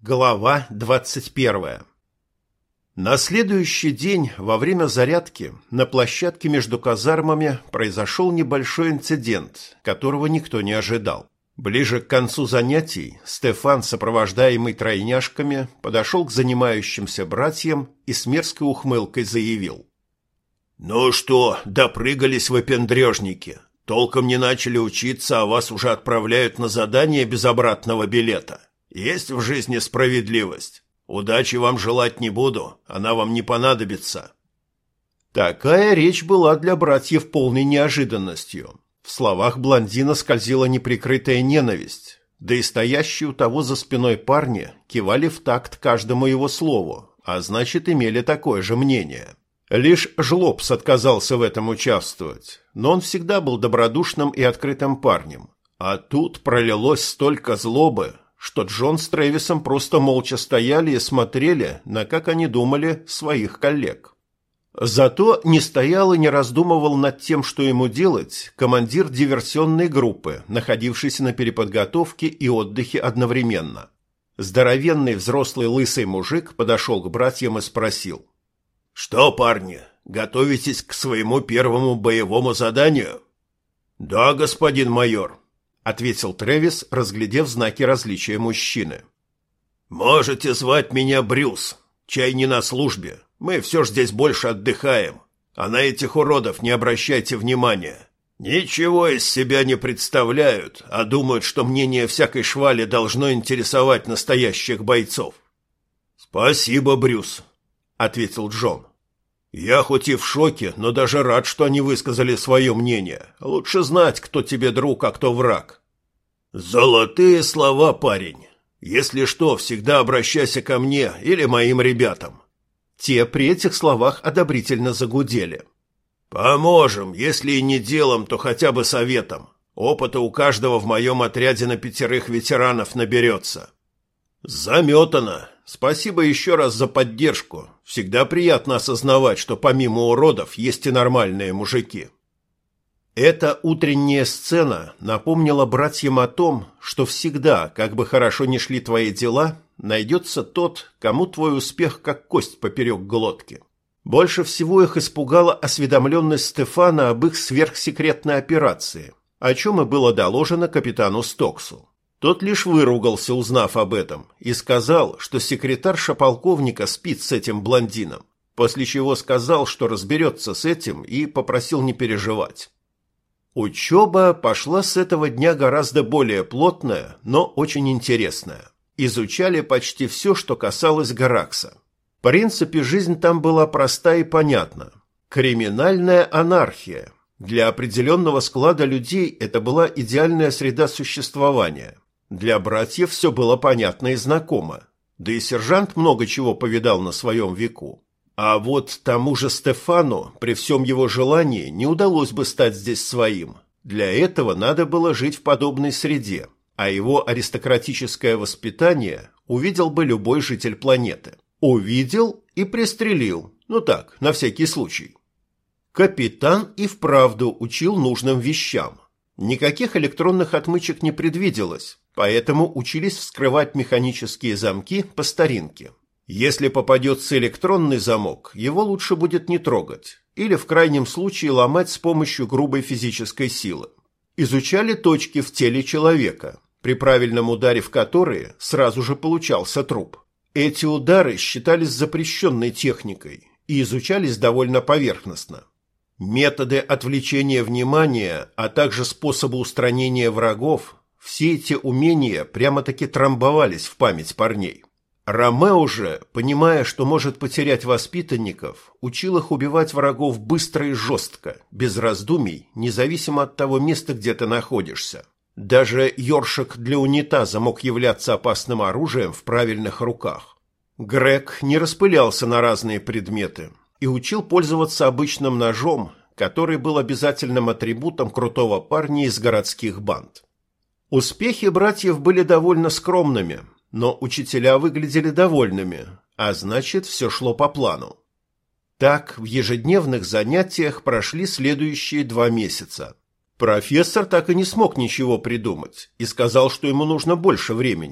Глава 21. На следующий день во время зарядки на площадке между казармами произошел небольшой инцидент, которого никто не ожидал. Ближе к концу занятий Стефан, сопровождаемый тройняшками, подошел к занимающимся братьям и с мерзкой ухмылкой заявил: «Ну что, допрыгались выпендрежники? Толком не начали учиться, а вас уже отправляют на задание без обратного билета. Есть в жизни справедливость. Удачи вам желать не буду, она вам не понадобится». Такая речь была для братьев полной неожиданностью. В словах блондина скользила неприкрытая ненависть, да и стоящие у того за спиной парни кивали в такт каждому его слову, а значит, имели такое же мнение. Лишь Жлобс отказался в этом участвовать, но он всегда был добродушным и открытым парнем. А тут пролилось столько злобы, что Джон с Трэвисом просто молча стояли и смотрели на, как они думали, своих коллег. Зато не стоял и не раздумывал над тем, что ему делать, командир диверсионной группы, находившийся на переподготовке и отдыхе одновременно. Здоровенный взрослый лысый мужик подошел к братьям и спросил: «Что, парни, готовитесь к своему первому боевому заданию?» «Да, господин майор», — ответил Трэвис, разглядев знаки различия мужчины. «Можете звать меня Брюс. Чай не на службе. Мы все ж здесь больше отдыхаем. А на этих уродов не обращайте внимания. Ничего из себя не представляют, а думают, что мнение всякой швали должно интересовать настоящих бойцов». «Спасибо, Брюс», — ответил Джон. «Я хоть и в шоке, но даже рад, что они высказали свое мнение. Лучше знать, кто тебе друг, а кто враг». «Золотые слова, парень. Если что, всегда обращайся ко мне или моим ребятам». Те при этих словах одобрительно загудели. «Поможем, если и не делом, то хотя бы советом. Опыта у каждого в моем отряде на 5 ветеранов наберется». «Заметано. Спасибо еще раз за поддержку. Всегда приятно осознавать, что помимо уродов есть и нормальные мужики». Эта утренняя сцена напомнила братьям о том, что всегда, как бы хорошо ни шли твои дела, найдется тот, кому твой успех как кость поперек глотки. Больше всего их испугала осведомленность Стефана об их сверхсекретной операции, о чем и было доложено капитану Стоксу. Тот лишь выругался, узнав об этом, и сказал, что секретарша полковника спит с этим блондином, после чего сказал, что разберется с этим, и попросил не переживать. Учеба пошла с этого дня гораздо более плотная, но очень интересная. Изучали почти все, что касалось Гаракса. В принципе, жизнь там была проста и понятна. Криминальная анархия. Для определенного склада людей это была идеальная среда существования. Для братьев все было понятно и знакомо. Да и сержант много чего повидал на своем веку. А вот тому же Стефану, при всем его желании, не удалось бы стать здесь своим. Для этого надо было жить в подобной среде, а его аристократическое воспитание увидел бы любой житель планеты. Увидел и пристрелил, ну так, на всякий случай. Капитан и вправду учил нужным вещам. Никаких электронных отмычек не предвиделось, поэтому учились вскрывать механические замки по старинке. Если попадется электронный замок, его лучше будет не трогать, или в крайнем случае ломать с помощью грубой физической силы. Изучали точки в теле человека, при правильном ударе в которые сразу же получался труп. Эти удары считались запрещенной техникой и изучались довольно поверхностно. Методы отвлечения внимания, а также способы устранения врагов, все эти умения прямо-таки трамбовались в память парней. Ромео же, понимая, что может потерять воспитанников, учил их убивать врагов быстро и жестко, без раздумий, независимо от того места, где ты находишься. Даже ёршик для унитаза мог являться опасным оружием в правильных руках. Грег не распылялся на разные предметы и учил пользоваться обычным ножом, который был обязательным атрибутом крутого парня из городских банд. Успехи братьев были довольно скромными, но учителя выглядели довольными, а значит, все шло по плану. Так, в ежедневных занятиях прошли следующие 2 месяца. Профессор так и не смог ничего придумать и сказал, что ему нужно больше времени.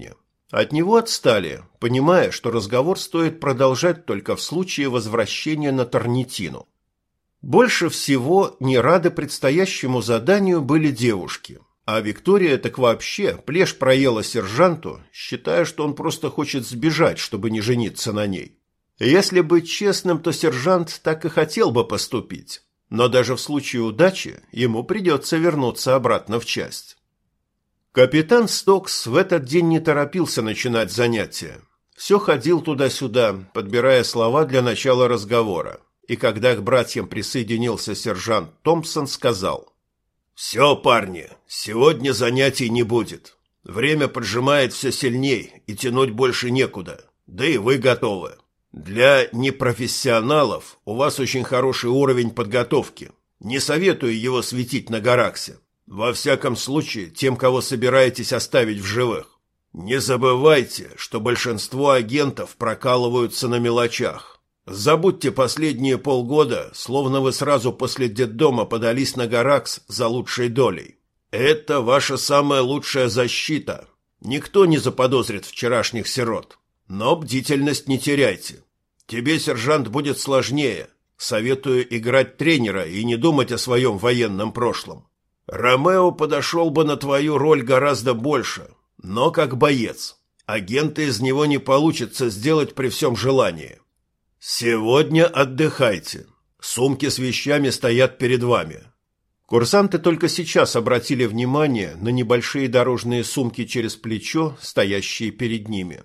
От него отстали, понимая, что разговор стоит продолжать только в случае возвращения на Торнитину. Больше всего не рады предстоящему заданию были девушки, а Виктория так вообще плешь проела сержанту, считая, что он просто хочет сбежать, чтобы не жениться на ней. Если быть честным, то сержант так и хотел бы поступить, но даже в случае удачи ему придется вернуться обратно в часть. Капитан Стокс в этот день не торопился начинать занятия. Все ходил туда-сюда, подбирая слова для начала разговора. И когда к братьям присоединился сержант Томпсон, сказал: «Все, парни, сегодня занятий не будет. Время поджимает все сильней, и тянуть больше некуда. Да и вы готовы. Для непрофессионалов у вас очень хороший уровень подготовки. Не советую его светить на Гараксе. Во всяком случае, тем, кого собираетесь оставить в живых. Не забывайте, что большинство агентов прокалываются на мелочах. Забудьте последние полгода, словно вы сразу после детдома подались на Гаракс за лучшей долей. Это ваша самая лучшая защита. Никто не заподозрит вчерашних сирот. Но бдительность не теряйте. Тебе, сержант, будет сложнее. Советую играть тренера и не думать о своем военном прошлом. Ромео подошел бы на твою роль гораздо больше, но как боец. Агента из него не получится сделать при всем желании. Сегодня отдыхайте. Сумки с вещами стоят перед вами». Курсанты только сейчас обратили внимание на небольшие дорожные сумки через плечо, стоящие перед ними.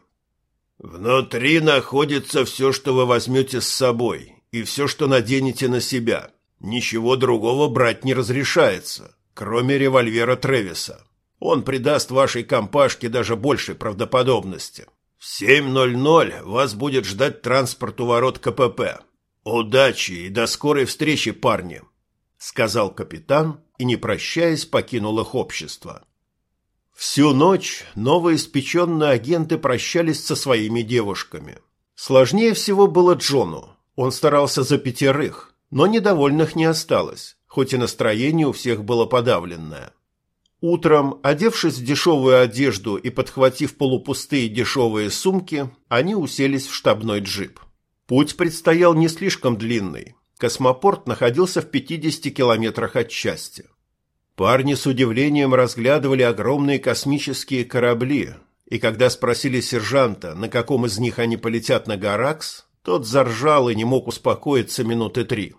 «Внутри находится все, что вы возьмете с собой, и все, что наденете на себя. Ничего другого брать не разрешается, кроме револьвера Тревиса. Он придаст вашей компашке даже большей правдоподобности. В 7:00 вас будет ждать транспорт у ворот КПП. Удачи и до скорой встречи, парни», — сказал капитан и, не прощаясь, покинул их общество. Всю ночь новоиспеченные агенты прощались со своими девушками. Сложнее всего было Джону. Он старался за 5, но недовольных не осталось, хоть и настроение у всех было подавленное. Утром, одевшись в дешевую одежду и подхватив полупустые дешевые сумки, они уселись в штабной джип. Путь предстоял не слишком длинный. Космопорт находился в 50 километрах от части. Парни с удивлением разглядывали огромные космические корабли, и когда спросили сержанта, на каком из них они полетят на Гаракс, тот заржал и не мог успокоиться минуты 3.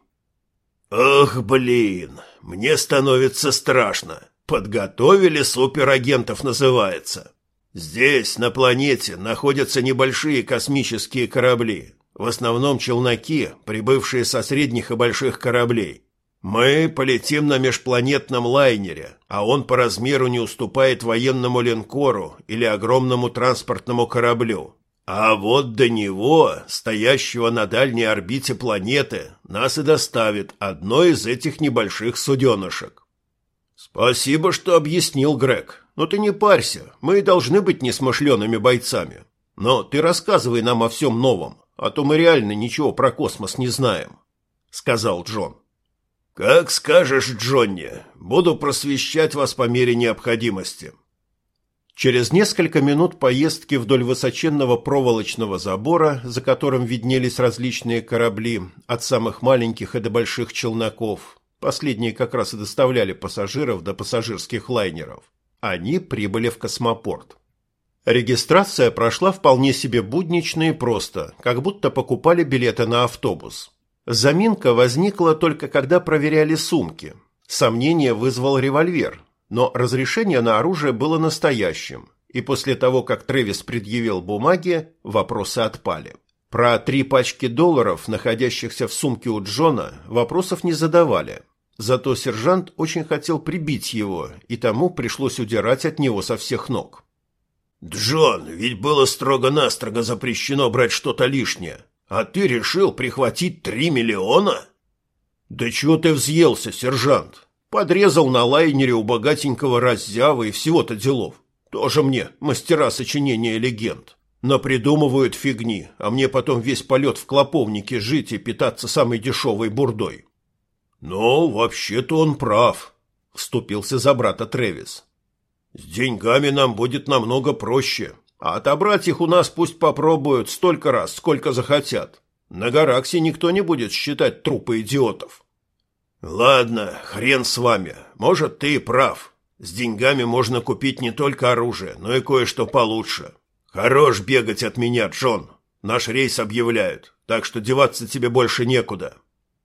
«Ох, блин, мне становится страшно. Подготовили суперагентов, называется. Здесь, на планете, находятся небольшие космические корабли, в основном челноки, прибывшие со средних и больших кораблей. Мы полетим на межпланетном лайнере, а он по размеру не уступает военному линкору или огромному транспортному кораблю. А вот до него, стоящего на дальней орбите планеты, нас и доставит одно из этих небольших суденышек». «Спасибо, что объяснил, Грег. Но ты не парься, мы и должны быть несмышленными бойцами. Но ты рассказывай нам о всем новом, а то мы реально ничего про космос не знаем», — сказал Джон. «Как скажешь, Джонни. Буду просвещать вас по мере необходимости». Через несколько минут поездки вдоль высоченного проволочного забора, за которым виднелись различные корабли, от самых маленьких и до больших челноков, последние как раз и доставляли пассажиров до пассажирских лайнеров, они прибыли в космопорт. Регистрация прошла вполне себе буднично и просто, как будто покупали билеты на автобус. Заминка возникла только когда проверяли сумки. Сомнение вызвал револьвер, но разрешение на оружие было настоящим, и после того, как Трэвис предъявил бумаги, вопросы отпали. Про 3 пачки долларов, находящихся в сумке у Джона, вопросов не задавали. Зато сержант очень хотел прибить его, и тому пришлось удирать от него со всех ног. «Джон, ведь было строго-настрого запрещено брать что-то лишнее. А ты решил прихватить 3 миллиона? Да чего ты взъелся, сержант? Подрезал на лайнере у богатенького раззявы и всего-то делов. Тоже мне мастера сочинения легенд. Напридумывают фигни, а мне потом весь полет в клоповнике жить и питаться самой дешевой бурдой». «Ну, вообще-то он прав», — вступился за брата Трэвис. «С деньгами нам будет намного проще. А отобрать их у нас пусть попробуют столько раз, сколько захотят. На Гараксе никто не будет считать трупы идиотов. Ладно, хрен с вами. Может, ты и прав. С деньгами можно купить не только оружие, но и кое-что получше. Хорош бегать от меня, Джон. Наш рейс объявляют, так что деваться тебе больше некуда.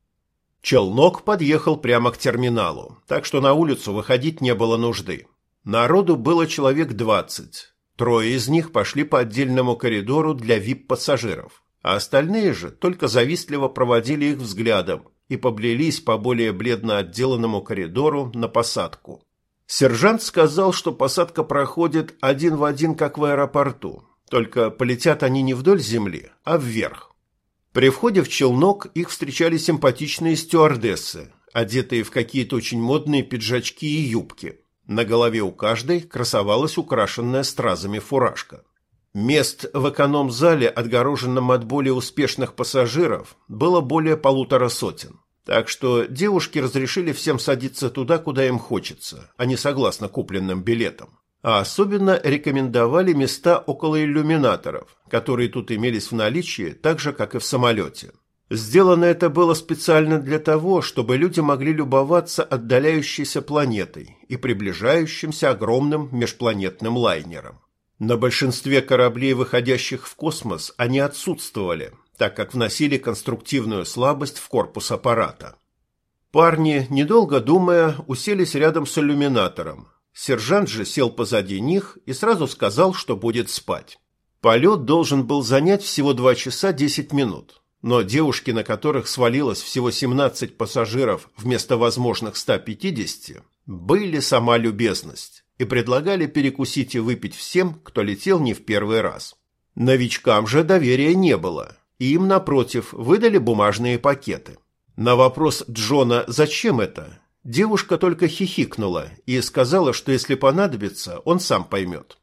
Челнок подъехал прямо к терминалу, так что на улицу выходить не было нужды. Народу было человек 20. Трое из них пошли по отдельному коридору для вип-пассажиров, а остальные же только завистливо проводили их взглядом и поблелись по более бледно отделанному коридору на посадку. Сержант сказал, что посадка проходит один в один, как в аэропорту, только полетят они не вдоль земли, а вверх. При входе в челнок их встречали симпатичные стюардессы, одетые в какие-то очень модные пиджачки и юбки. На голове у каждой красовалась украшенная стразами фуражка. Мест в эконом-зале, отгороженном от более успешных пассажиров, было более 150. Так что девушки разрешили всем садиться туда, куда им хочется, а не согласно купленным билетам. А особенно рекомендовали места около иллюминаторов, которые тут имелись в наличии, так же, как и в самолете. Сделано это было специально для того, чтобы люди могли любоваться отдаляющейся планетой и приближающимся огромным межпланетным лайнером. На большинстве кораблей, выходящих в космос, они отсутствовали, так как вносили конструктивную слабость в корпус аппарата. Парни, недолго думая, уселись рядом с иллюминатором. Сержант же сел позади них и сразу сказал, что будет спать. Полет должен был занять всего 2 часа 10 минут, но девушки, на которых свалилось всего 17 пассажиров вместо возможных 150, были сама любезность и предлагали перекусить и выпить всем, кто летел не в первый раз. Новичкам же доверия не было, и им, напротив, выдали бумажные пакеты. На вопрос Джона «Зачем это?» девушка только хихикнула и сказала, что если понадобится, он сам поймет.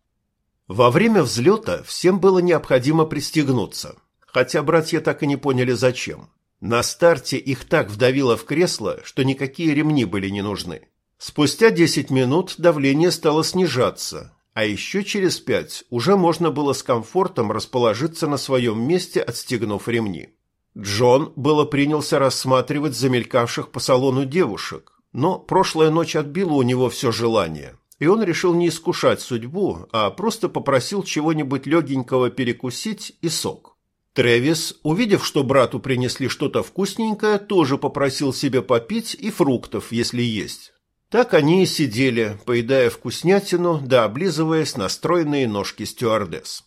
Во время взлета всем было необходимо пристегнуться, хотя братья так и не поняли зачем. На старте их так вдавило в кресло, что никакие ремни были не нужны. Спустя 10 минут давление стало снижаться, а еще через 5 уже можно было с комфортом расположиться на своем месте, отстегнув ремни. Джон было принялся рассматривать замелькавших по салону девушек, но прошлая ночь отбила у него все желание, и он решил не искушать судьбу, а просто попросил чего-нибудь легенького перекусить и сок. Трэвис, увидев, что брату принесли что-то вкусненькое, тоже попросил себе попить и фруктов, если есть. Так они и сидели, поедая вкуснятину да облизываясь на стройные ножки стюардесс.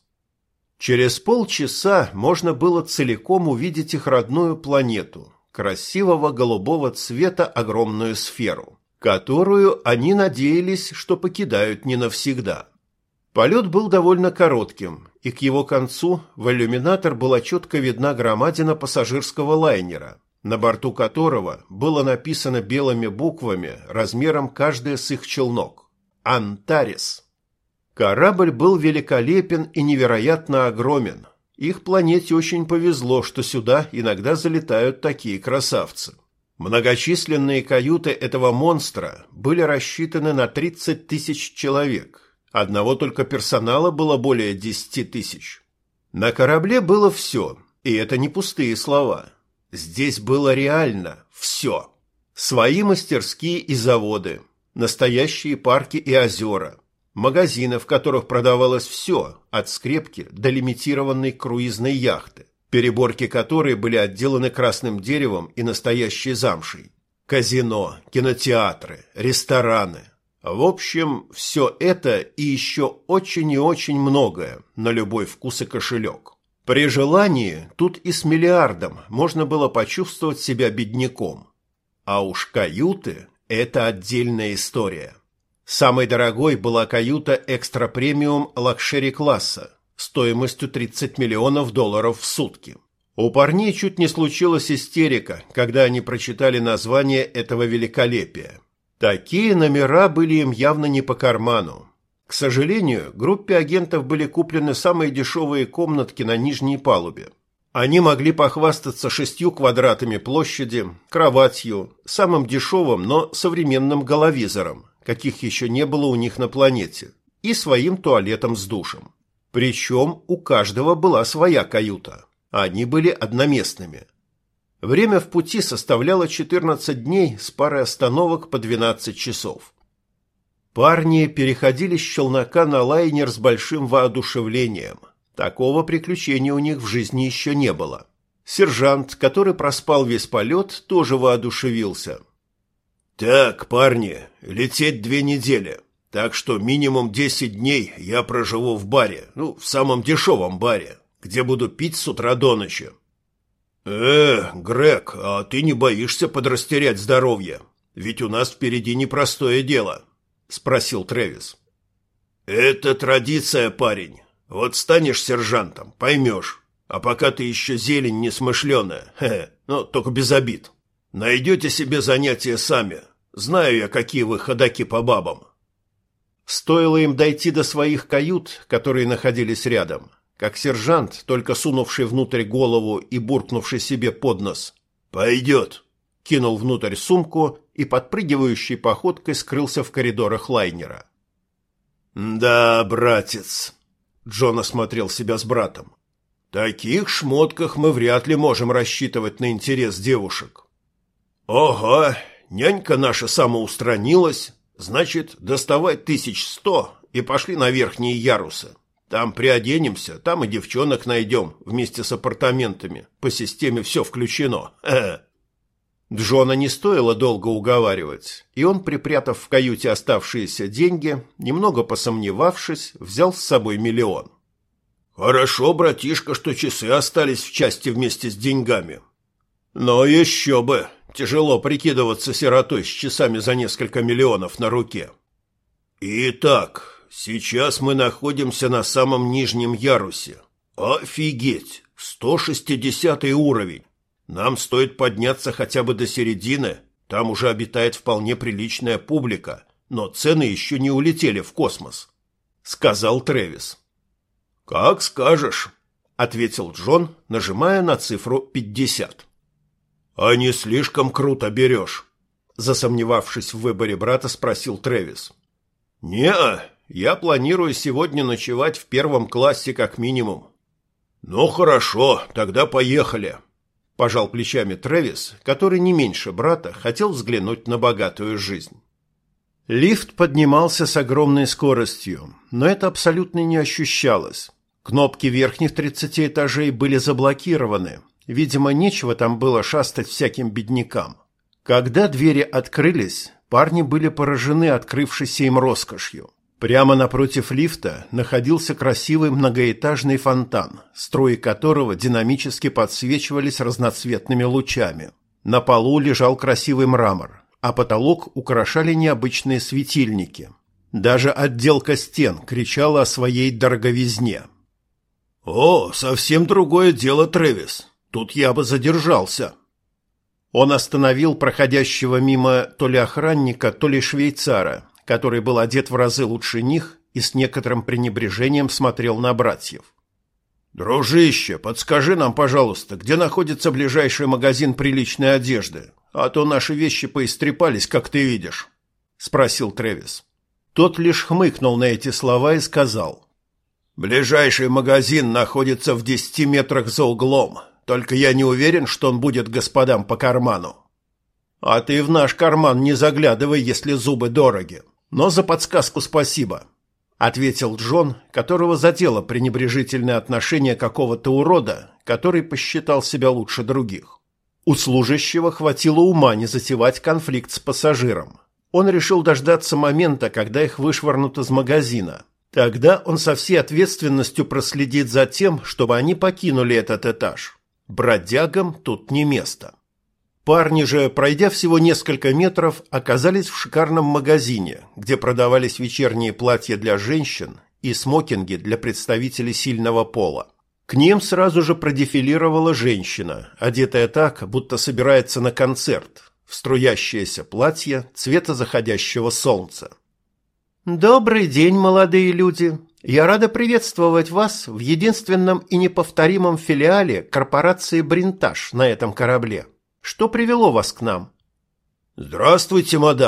Через полчаса можно было целиком увидеть их родную планету, красивого голубого цвета огромную сферу, которую они надеялись, что покидают не навсегда. Полет был довольно коротким, и к его концу в иллюминатор была четко видна громадина пассажирского лайнера, на борту которого было написано белыми буквами размером каждая с их челнок «Антарес». Корабль был великолепен и невероятно огромен. Их планете очень повезло, что сюда иногда залетают такие красавцы. Многочисленные каюты этого монстра были рассчитаны на 30 тысяч человек. Одного только персонала было более 10 тысяч. На корабле было все, и это не пустые слова. Здесь было реально все. Свои мастерские и заводы, настоящие парки и озера, магазины, в которых продавалось все, от скрепки до лимитированной круизной яхты, переборки которой были отделаны красным деревом и настоящей замшей, казино, кинотеатры, рестораны. В общем, все это и еще очень и очень многое на любой вкус и кошелек. При желании тут и с миллиардом можно было почувствовать себя бедняком. А уж каюты – это отдельная история. Самой дорогой была каюта экстра-премиум лакшери-класса стоимостью $30 миллионов в сутки. У парней чуть не случилась истерика, когда они прочитали название этого великолепия. Такие номера были им явно не по карману. К сожалению, группе агентов были куплены самые дешевые комнатки на нижней палубе. Они могли похвастаться 6 квадратами площади, кроватью, самым дешевым, но современным головизором, каких еще не было у них на планете, и своим туалетом с душем. Причем у каждого была своя каюта, а они были одноместными. Время в пути составляло 14 дней с парой остановок по 12 часов. Парни переходили с челнока на лайнер с большим воодушевлением. Такого приключения у них в жизни еще не было. Сержант, который проспал весь полет, тоже воодушевился. «Так, парни, лететь 2 недели, так что минимум 10 дней я проживу в баре, в самом дешевом баре, где буду пить с утра до ночи». Грег, а ты не боишься подрастерять здоровье? Ведь у нас впереди непростое дело», — спросил Трэвис. «Это традиция, парень. Вот станешь сержантом, поймешь. А пока ты еще зелень несмышленая, только без обид. Найдете себе занятия сами. Знаю я, какие вы ходаки по бабам». Стоило им дойти до своих кают, которые находились рядом, как сержант, только сунувший внутрь голову и буркнувший себе под нос «Пойдет», кинул внутрь сумку и подпрыгивающей походкой скрылся в коридорах лайнера. «Да, братец», — Джон осмотрел себя с братом, — «в таких шмотках мы вряд ли можем рассчитывать на интерес девушек». «Ого, нянька наша самоустранилась, значит, доставай 1100 и пошли на верхние ярусы. Там приоденемся, там и девчонок найдем вместе с апартаментами. По системе все включено. Джона не стоило долго уговаривать, и он, припрятав в каюте оставшиеся деньги, немного посомневавшись, взял с собой 1 миллион. «Хорошо, братишка, что часы остались в части вместе с деньгами. Но еще бы, тяжело прикидываться сиротой с часами за несколько миллионов на руке. Итак... Сейчас мы находимся на самом нижнем ярусе. Офигеть! 160 уровень. Нам стоит подняться хотя бы до середины. Там уже обитает вполне приличная публика, но цены еще не улетели в космос», — сказал Трэвис. «Как скажешь», — ответил Джон, нажимая на цифру 50. «А не слишком круто берешь?» — засомневавшись в выборе брата, спросил Трэвис. «Не-а. Я планирую сегодня ночевать в 1 классе как минимум». «Ну хорошо, тогда поехали», – пожал плечами Трэвис, который не меньше брата хотел взглянуть на богатую жизнь. Лифт поднимался с огромной скоростью, но это абсолютно не ощущалось. Кнопки верхних 30 этажей были заблокированы, видимо, нечего там было шастать всяким беднякам. Когда двери открылись, парни были поражены открывшейся им роскошью. Прямо напротив лифта находился красивый многоэтажный фонтан, струи которого динамически подсвечивались разноцветными лучами. На полу лежал красивый мрамор, а потолок украшали необычные светильники. Даже отделка стен кричала о своей дороговизне. «О, совсем другое дело, Трэвис. Тут я бы задержался». Он остановил проходящего мимо то ли охранника, то ли швейцара, который был одет в разы лучше них и с некоторым пренебрежением смотрел на братьев. «Дружище, подскажи нам, пожалуйста, где находится ближайший магазин приличной одежды, а то наши вещи поистрепались, как ты видишь», — спросил Трэвис. Тот лишь хмыкнул на эти слова и сказал: «Ближайший магазин находится в 10 метрах за углом, только я не уверен, что он будет господам по карману». «А ты в наш карман не заглядывай, если зубы дороги. Но за подсказку спасибо», — ответил Джон, которого задело пренебрежительное отношение какого-то урода, который посчитал себя лучше других. У служащего хватило ума не затевать конфликт с пассажиром. Он решил дождаться момента, когда их вышвырнут из магазина. Тогда он со всей ответственностью проследит за тем, чтобы они покинули этот этаж. Бродягам тут не место. Парни же, пройдя всего несколько метров, оказались в шикарном магазине, где продавались вечерние платья для женщин и смокинги для представителей сильного пола. К ним сразу же продефилировала женщина, одетая так, будто собирается на концерт, в струящееся платье цвета заходящего солнца. «Добрый день, молодые люди! Я рада приветствовать вас в единственном и неповторимом филиале корпорации «Бринтаж» на этом корабле. Что привело вас к нам?» «Здравствуйте, мадам.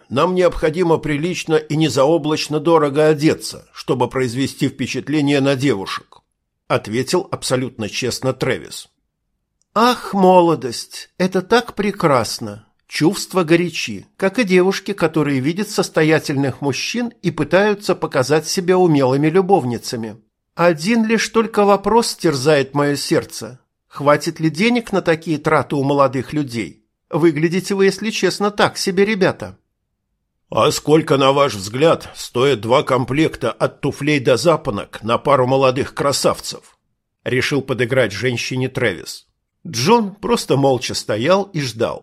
нам необходимо прилично и незаоблачно дорого одеться, чтобы произвести впечатление на девушек», — ответил абсолютно честно Трэвис. «Ах, молодость, это так прекрасно! Чувства горячи, как и девушки, которые видят состоятельных мужчин и пытаются показать себя умелыми любовницами. Один лишь только вопрос терзает мое сердце. Хватит ли денег на такие траты у молодых людей? Выглядите вы, если честно, так себе, ребята». «А сколько, на ваш взгляд, стоят 2 комплекта от туфлей до запонок на пару молодых красавцев?» — решил подыграть женщине Трэвис. Джон просто молча стоял и ждал.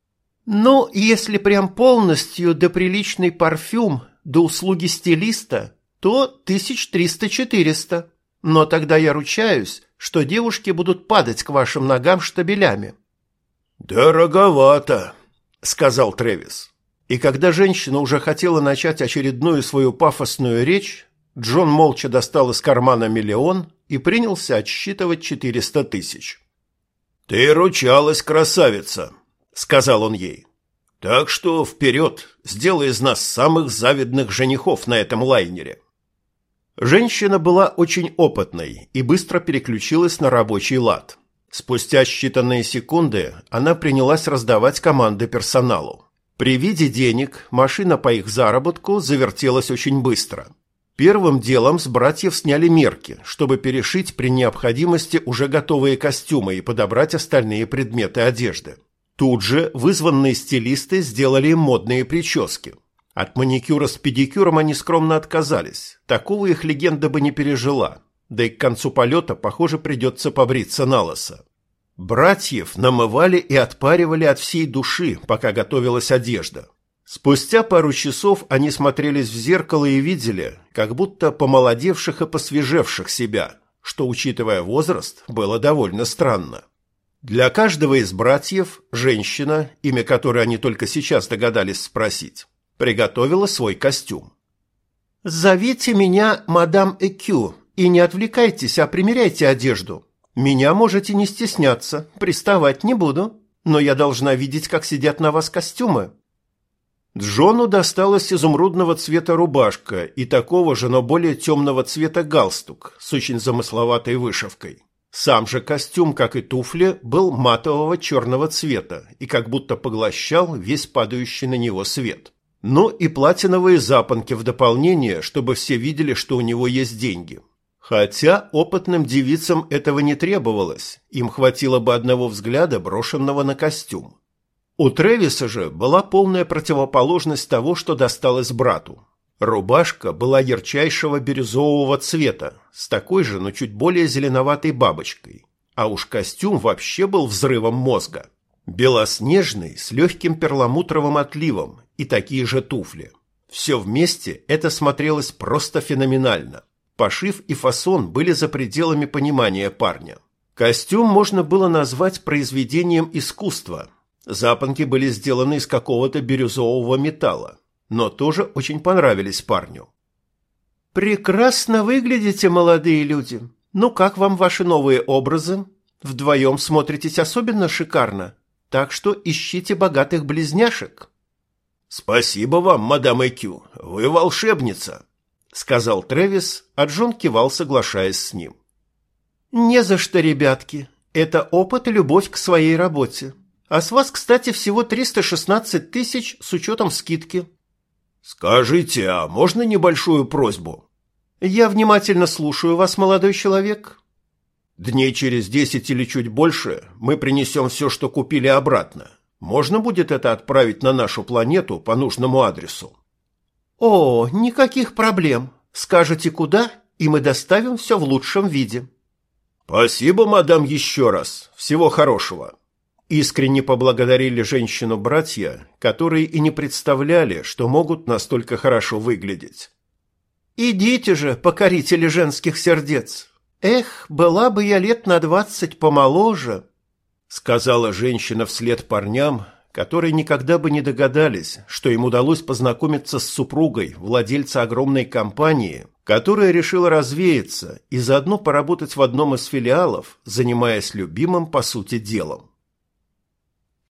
«Ну, если прям полностью да приличный парфюм, да услуги стилиста, то 1300-400. Но тогда я ручаюсь, что девушки будут падать к вашим ногам штабелями». «Дороговато», — сказал Трэвис. И когда женщина уже хотела начать очередную свою пафосную речь, Джон молча достал из кармана миллион и принялся отсчитывать 400 тысяч. «Ты ручалась, красавица», — сказал он ей. «Так что вперед, сделай из нас самых завидных женихов на этом лайнере». Женщина была очень опытной и быстро переключилась на рабочий лад. Спустя считанные секунды она принялась раздавать команды персоналу. При виде денег машина по их заработку завертелась очень быстро. Первым делом с братьев сняли мерки, чтобы перешить при необходимости уже готовые костюмы и подобрать остальные предметы одежды. Тут же вызванные стилисты сделали им модные прически. От маникюра с педикюром они скромно отказались. Такого их легенда бы не пережила. Да и к концу полета, похоже, придется побриться налысо. Братьев намывали и отпаривали от всей души, пока готовилась одежда. Спустя пару часов они смотрелись в зеркало и видели, как будто помолодевших и посвежевших себя, что, учитывая возраст, было довольно странно. Для каждого из братьев женщина, имя которой они только сейчас догадались спросить, приготовила свой костюм. «Зовите меня мадам Экю и не отвлекайтесь, а примеряйте одежду. Меня можете не стесняться, приставать не буду, но я должна видеть, как сидят на вас костюмы». Джону досталась изумрудного цвета рубашка и такого же, но более темного цвета галстук с очень замысловатой вышивкой. Сам же костюм, как и туфли, был матового черного цвета и как будто поглощал весь падающий на него свет. Ну и платиновые запонки в дополнение, чтобы все видели, что у него есть деньги. Хотя опытным девицам этого не требовалось, им хватило бы одного взгляда, брошенного на костюм. У Трэвиса же была полная противоположность того, что досталось брату. Рубашка была ярчайшего бирюзового цвета, с такой же, но чуть более зеленоватой бабочкой. А уж костюм вообще был взрывом мозга. Белоснежный, с легким перламутровым отливом и такие же туфли. Все вместе это смотрелось просто феноменально. Пошив и фасон были за пределами понимания парня. Костюм можно было назвать произведением искусства. Запонки были сделаны из какого-то бирюзового металла, но тоже очень понравились парню. «Прекрасно выглядите, молодые люди. Ну, как вам ваши новые образы? Вдвоем смотритесь особенно шикарно, так что ищите богатых близняшек». «Спасибо вам, мадам Экю, вы волшебница», — сказал Трэвис, а Джон кивал, соглашаясь с ним. «Не за что, ребятки. Это опыт и любовь к своей работе. А с вас, кстати, всего 316 тысяч с учетом скидки». «Скажите, а можно небольшую просьбу?» «Я внимательно слушаю вас, молодой человек». «Дней через 10 или чуть больше мы принесем все, что купили, обратно. Можно будет это отправить на нашу планету по нужному адресу?» «О, никаких проблем. Скажете куда, и мы доставим все в лучшем виде». «Спасибо, мадам, еще раз. Всего хорошего». Искренне поблагодарили женщину братья, которые и не представляли, что могут настолько хорошо выглядеть. «Идите же, покорители женских сердец. Эх, была бы я лет на 20 помоложе», — сказала женщина вслед парням, которые никогда бы не догадались, что им удалось познакомиться с супругой владельца огромной компании, которая решила развеяться и заодно поработать в одном из филиалов, занимаясь любимым, по сути, делом.